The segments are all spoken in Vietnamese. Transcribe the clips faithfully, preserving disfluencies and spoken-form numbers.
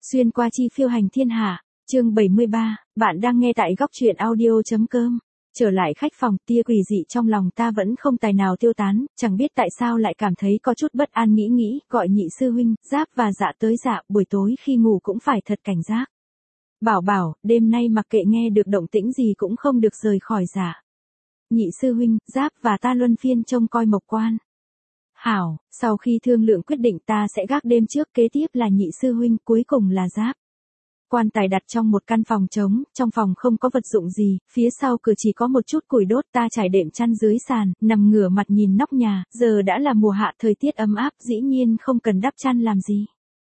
Xuyên qua chi phiêu hành thiên hạ, chương bảy mươi ba, bạn đang nghe tại góc truyện audio.com. Trở lại khách phòng, tia quỷ dị trong lòng ta vẫn không tài nào tiêu tán, chẳng biết tại sao lại cảm thấy có chút bất an, nghĩ nghĩ, gọi Nhị sư huynh, Giáp và Dạ tới. Dạ, buổi tối khi ngủ cũng phải thật cảnh giác. Bảo bảo, đêm nay mặc kệ nghe được động tĩnh gì cũng không được rời khỏi Dạ. Nhị sư huynh, Giáp và ta luân phiên trông coi Mộc Quan. Hảo, sau khi thương lượng quyết định ta sẽ gác đêm trước, kế tiếp là Nhị sư huynh, cuối cùng là Giáp. Quan tài đặt trong một căn phòng trống, trong phòng không có vật dụng gì, phía sau cửa chỉ có một chút củi đốt. Ta trải đệm chăn dưới sàn, nằm ngửa mặt nhìn nóc nhà, giờ đã là mùa hạ, thời tiết ấm áp, dĩ nhiên không cần đắp chăn làm gì.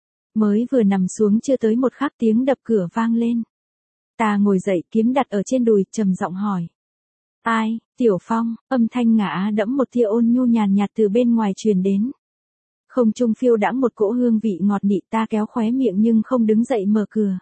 Mới vừa nằm xuống chưa tới một khắc tiếng đập cửa vang lên. Ta ngồi dậy, kiếm đặt ở trên đùi, trầm giọng hỏi. Ai? Tiểu Phong, âm thanh ngả đẫm một tia ôn nhu nhàn nhạt từ bên ngoài truyền đến. Không trung phiêu đãng một cỗ hương vị ngọt nị, ta kéo khóe miệng nhưng không đứng dậy mở cửa.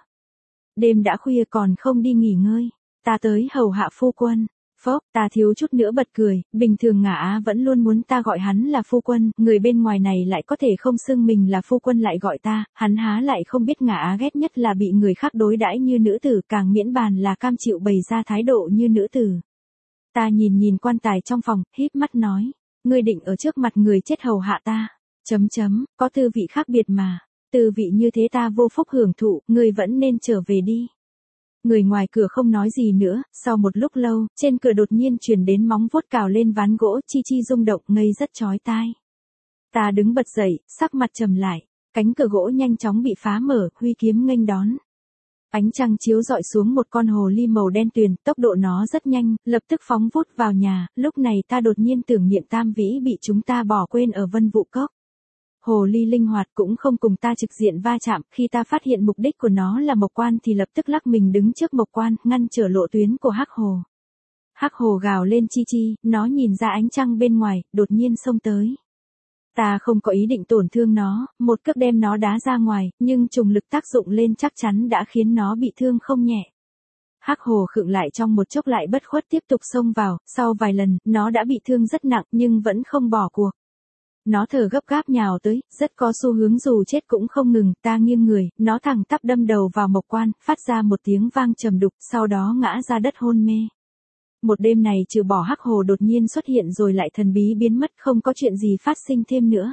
Đêm đã khuya còn không đi nghỉ ngơi, ta tới hầu hạ phu quân. Phốc, ta thiếu chút nữa bật cười, bình thường ngả vẫn luôn muốn ta gọi hắn là phu quân, người bên ngoài này lại có thể không xưng mình là phu quân lại gọi ta, hắn há lại không biết ngả ghét nhất là bị người khác đối đãi như nữ tử, càng miễn bàn là cam chịu bày ra thái độ như nữ tử. Ta nhìn nhìn quan tài trong phòng, híp mắt nói, ngươi định ở trước mặt người chết hầu hạ ta, chấm chấm, có tư vị khác biệt mà, tư vị như thế ta vô phúc hưởng thụ, ngươi vẫn nên trở về đi. Người ngoài cửa không nói gì nữa, sau một lúc lâu, trên cửa đột nhiên truyền đến móng vuốt cào lên ván gỗ, chi chi rung động, ngây rất chói tai. Ta đứng bật dậy, sắc mặt trầm lại, cánh cửa gỗ nhanh chóng bị phá mở, huy kiếm nghênh đón. Ánh trăng chiếu rọi xuống một con hồ ly màu đen tuyền, tốc độ nó rất nhanh, lập tức phóng vút vào nhà, lúc này ta đột nhiên tưởng niệm Tam Vĩ bị chúng ta bỏ quên ở Vân Vũ Cốc. Hồ ly linh hoạt cũng không cùng ta trực diện va chạm, khi ta phát hiện mục đích của nó là Mộc Quan thì lập tức lắc mình đứng trước Mộc Quan, ngăn trở lộ tuyến của Hắc Hồ. Hắc Hồ gào lên chi chi, nó nhìn ra ánh trăng bên ngoài, đột nhiên xông tới. Ta không có ý định tổn thương nó, một cước đem nó đá ra ngoài, nhưng trùng lực tác dụng lên chắc chắn đã khiến nó bị thương không nhẹ. Hắc Hồ khựng lại trong một chốc lại bất khuất tiếp tục xông vào, sau vài lần, nó đã bị thương rất nặng nhưng vẫn không bỏ cuộc. Nó thở gấp gáp nhào tới, rất có xu hướng dù chết cũng không ngừng, ta nghiêng người, nó thẳng tắp đâm đầu vào Mộc Quan, phát ra một tiếng vang trầm đục, sau đó ngã ra đất hôn mê. Một đêm này trừ bỏ Hắc Hồ đột nhiên xuất hiện rồi lại thần bí biến mất, không có chuyện gì phát sinh thêm nữa.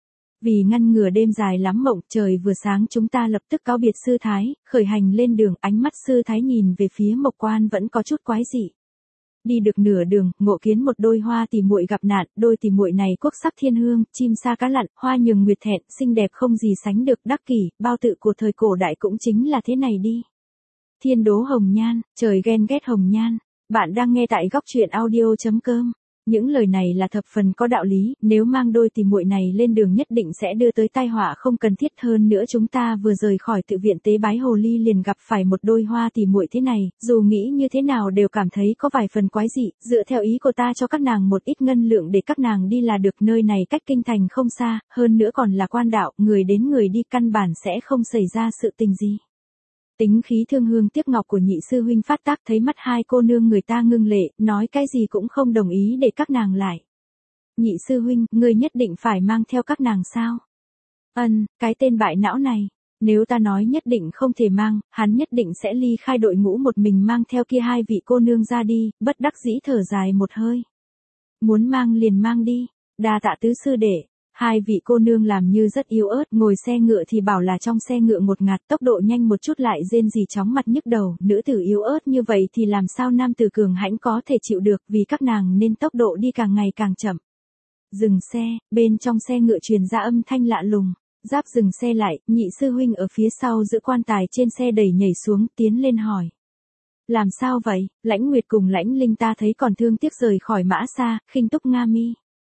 Vì ngăn ngừa đêm dài lắm mộng, trời vừa sáng chúng ta lập tức cáo biệt sư thái, khởi hành lên đường, ánh mắt sư thái nhìn về phía Mộc Quan vẫn có chút quái dị. Đi được nửa đường, ngộ kiến một đôi hoa tỉ muội gặp nạn, đôi tỉ muội này quốc sắc thiên hương, chim sa cá lặn, hoa nhường nguyệt thẹn, xinh đẹp không gì sánh được, đắc kỷ, bao tự của thời cổ đại cũng chính là thế này đi. Thiên đố hồng nhan, trời ghen ghét hồng nhan. Bạn đang nghe tại góc truyện audio.com. Những lời này là thập phần có đạo lý, nếu mang đôi tỉ muội này lên đường nhất định sẽ đưa tới tai họa không cần thiết. Hơn nữa chúng ta vừa rời khỏi tự viện tế bái hồ ly liền gặp phải một đôi hoa tỉ muội thế này, dù nghĩ như thế nào đều cảm thấy có vài phần quái dị, dựa theo ý của ta cho các nàng một ít ngân lượng để các nàng đi là được, nơi này cách kinh thành không xa, hơn nữa còn là quan đạo, người đến người đi căn bản sẽ không xảy ra sự tình gì. Tính khí thương hương tiếc ngọc của Nhị sư huynh phát tác, thấy mắt hai cô nương người ta ngưng lệ, nói cái gì cũng không đồng ý để các nàng lại. Nhị sư huynh, ngươi nhất định phải mang theo các nàng sao? Ân, cái tên bại não này, nếu ta nói nhất định không thể mang, hắn nhất định sẽ ly khai đội ngũ một mình mang theo kia hai vị cô nương ra đi, bất đắc dĩ thở dài một hơi. Muốn mang liền mang đi, đa tạ tứ sư đệ. Hai vị cô nương làm như rất yếu ớt, ngồi xe ngựa thì bảo là trong xe ngựa ngột ngạt, tốc độ nhanh một chút lại rên rỉ chóng mặt nhức đầu, nữ tử yếu ớt như vậy thì làm sao nam tử cường hãnh có thể chịu được, vì các nàng nên tốc độ đi càng ngày càng chậm. Dừng xe, bên trong xe ngựa truyền ra âm thanh lạ lùng. Giáp dừng xe lại, Nhị sư huynh ở phía sau giữ quan tài trên xe đẩy nhảy xuống, tiến lên hỏi. Làm sao vậy? Lãnh Nguyệt cùng Lãnh Linh ta thấy còn thương tiếc rời khỏi Mã Sa, khinh túc Nga Mi.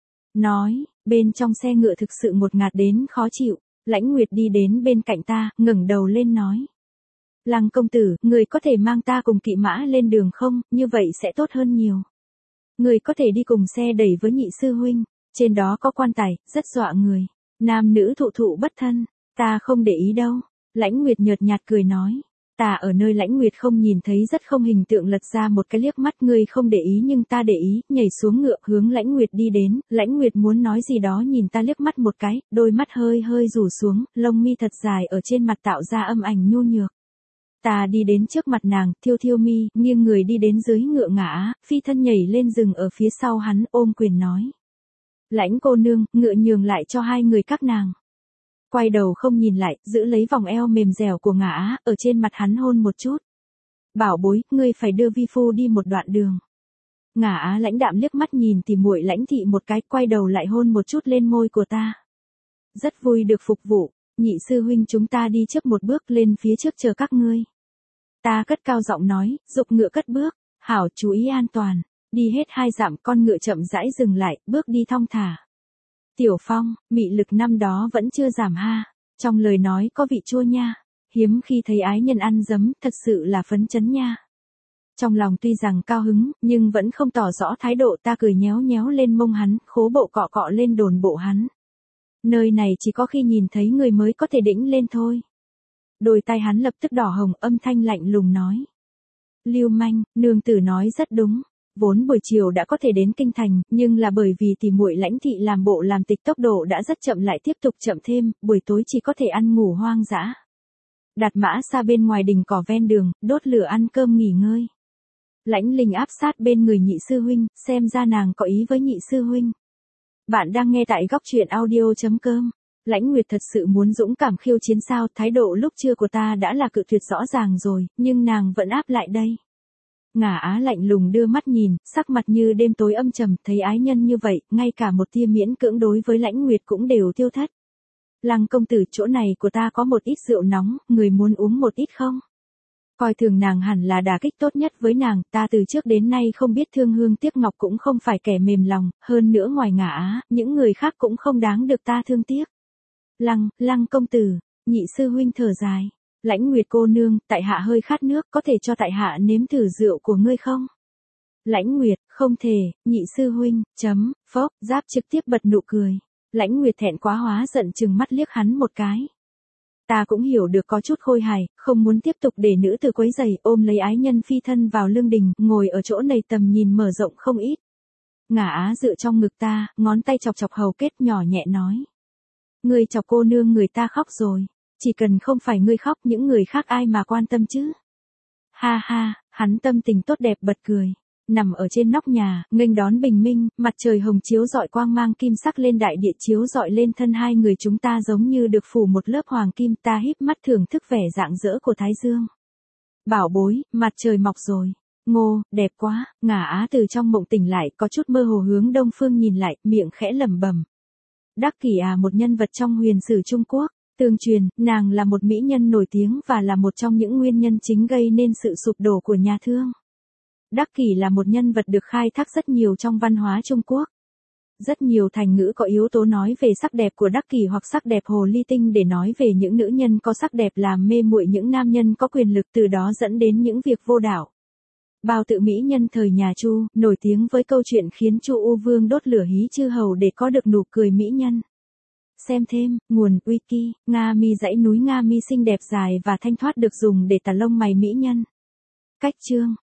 Nói, bên trong xe ngựa thực sự ngột ngạt đến khó chịu, Lãnh Nguyệt đi đến bên cạnh ta, ngẩng đầu lên nói. Lăng công tử, người có thể mang ta cùng kỵ mã lên đường không, như vậy sẽ tốt hơn nhiều. Người có thể đi cùng xe đẩy với Nhị sư huynh, trên đó có quan tài, rất dọa người. Nam nữ thụ thụ bất thân, ta không để ý đâu. Lãnh Nguyệt nhợt nhạt cười nói. Ta ở nơi Lãnh Nguyệt không nhìn thấy rất không hình tượng lật ra một cái liếc mắt, ngươi không để ý nhưng ta để ý, nhảy xuống ngựa hướng Lãnh Nguyệt đi đến, Lãnh Nguyệt muốn nói gì đó nhìn ta liếc mắt một cái, đôi mắt hơi hơi rủ xuống, lông mi thật dài ở trên mặt tạo ra âm ảnh nhu nhược. Ta đi đến trước mặt nàng, thiêu thiêu mi, nghiêng người đi đến dưới ngựa ngã, phi thân nhảy lên rừng ở phía sau hắn, ôm quyền nói. Lãnh cô nương, ngựa nhường lại cho hai người các nàng. Quay đầu không nhìn lại, giữ lấy vòng eo mềm dẻo của ngã, ở trên mặt hắn hôn một chút. Bảo bối, ngươi phải đưa vi phu đi một đoạn đường. Ngã lãnh đạm liếc mắt nhìn tỉ muội Lãnh thị một cái, quay đầu lại hôn một chút lên môi của ta. Rất vui được phục vụ, nhị sư huynh chúng ta đi trước một bước, lên phía trước chờ các ngươi. Ta cất cao giọng nói, giục ngựa cất bước, hảo chú ý an toàn, đi hết hai dặm con ngựa chậm rãi dừng lại, bước đi thong thả. Tiểu Phong, mị lực năm đó vẫn chưa giảm ha, trong lời nói có vị chua nha, hiếm khi thấy ái nhân ăn dấm, thật sự là phấn chấn nha. Trong lòng tuy rằng cao hứng, nhưng vẫn không tỏ rõ thái độ, ta cười nhéo nhéo lên mông hắn, khố bộ cọ cọ lên đồn bộ hắn. Nơi này chỉ có khi nhìn thấy người mới có thể đĩnh lên thôi. Đôi tai hắn lập tức đỏ hồng, âm thanh lạnh lùng nói. Lưu manh, nương tử nói rất đúng. Vốn buổi chiều đã có thể đến kinh thành, nhưng là bởi vì tỷ muội Lãnh thị làm bộ làm tịch tốc độ đã rất chậm lại tiếp tục chậm thêm, buổi tối chỉ có thể ăn ngủ hoang dã. Đặt mã xa bên ngoài đình cỏ ven đường, đốt lửa ăn cơm nghỉ ngơi. Lãnh Linh áp sát bên người nhị sư huynh, xem ra nàng có ý với nhị sư huynh. Bạn đang nghe tại góc truyện audio.com. Lãnh Nguyệt thật sự muốn dũng cảm khiêu chiến sao, thái độ lúc trưa của ta đã là cự tuyệt rõ ràng rồi, nhưng nàng vẫn áp lại đây. Ngả Á lạnh lùng đưa mắt nhìn, sắc mặt như đêm tối âm trầm, thấy ái nhân như vậy, ngay cả một tia miễn cưỡng đối với Lãnh Nguyệt cũng đều tiêu thất. Lăng công tử, chỗ này của ta có một ít rượu nóng, người muốn uống một ít không? Coi thường nàng hẳn là đả kích tốt nhất với nàng, ta từ trước đến nay không biết thương hương tiếc ngọc cũng không phải kẻ mềm lòng, hơn nữa ngoài Ngả Á, những người khác cũng không đáng được ta thương tiếc. Lăng, Lăng công tử, nhị sư huynh thở dài. Lãnh Nguyệt cô nương, tại hạ hơi khát nước, có thể cho tại hạ nếm thử rượu của ngươi không? Lãnh Nguyệt, không thể, nhị sư huynh, chấm, phốc, giáp trực tiếp bật nụ cười. Lãnh Nguyệt thẹn quá hóa giận chừng mắt liếc hắn một cái. Ta cũng hiểu được có chút khôi hài, không muốn tiếp tục để nữ tử quấy rầy, ôm lấy ái nhân phi thân vào lương đình, ngồi ở chỗ này tầm nhìn mở rộng không ít. Ngả Á dựa trong ngực ta, ngón tay chọc chọc hầu kết nhỏ nhẹ nói. Ngươi chọc cô nương người ta khóc rồi. Chỉ cần không phải ngươi khóc, những người khác ai mà quan tâm chứ. Ha ha, hắn tâm tình tốt đẹp bật cười. Nằm ở trên nóc nhà, nghênh đón bình minh, mặt trời hồng chiếu rọi quang mang kim sắc lên đại địa, chiếu rọi lên thân hai người chúng ta giống như được phủ một lớp hoàng kim, ta híp mắt thưởng thức vẻ rạng rỡ của thái dương. Bảo bối, mặt trời mọc rồi. Ngô, đẹp quá. Ngả Á từ trong mộng tỉnh lại, có chút mơ hồ hướng đông phương nhìn lại, miệng khẽ lẩm bẩm. Đắc Kỷ à, một nhân vật trong huyền sử Trung Quốc. Tương truyền, nàng là một mỹ nhân nổi tiếng và là một trong những nguyên nhân chính gây nên sự sụp đổ của nhà Thương. Đắc Kỷ là một nhân vật được khai thác rất nhiều trong văn hóa Trung Quốc. Rất nhiều thành ngữ có yếu tố nói về sắc đẹp của Đắc Kỷ hoặc sắc đẹp hồ ly tinh để nói về những nữ nhân có sắc đẹp làm mê muội những nam nhân có quyền lực, từ đó dẫn đến những việc vô đạo. Bao tự mỹ nhân thời nhà Chu, nổi tiếng với câu chuyện khiến Chu U Vương đốt lửa hí chư hầu để có được nụ cười mỹ nhân. Xem thêm, nguồn wiki, Nga mi dãy núi Nga mi xinh đẹp dài và thanh thoát được dùng để tả lông mày mỹ nhân. Cách chương